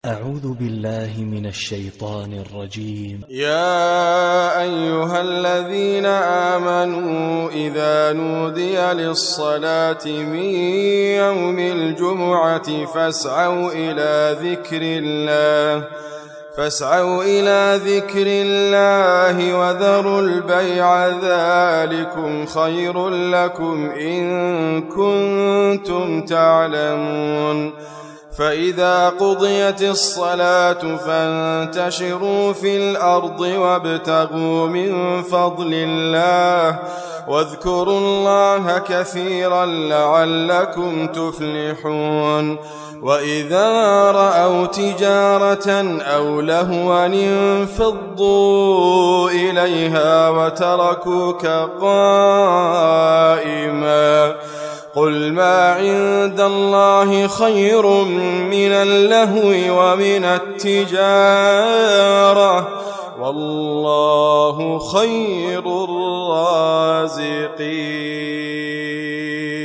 أعوذ بالله من الشيطان الرجيم. يا أيها الذين آمنوا إذا نودي للصلاة من يوم الجمعة فاسعوا إلى ذكر الله وذروا البيع ذلكم خير لكم إن كنتم تعلمون. فإذا قضيت الصلاة فانتشروا في الأرض وابتغوا من فضل الله واذكروا الله كثيرا لعلكم تفلحون. وإذا رأوا تجارة أو لهوا انفضوا إليها وتركوك قائما. قل ما عند الله خير من اللهو ومن التجارة والله خير الرازقين.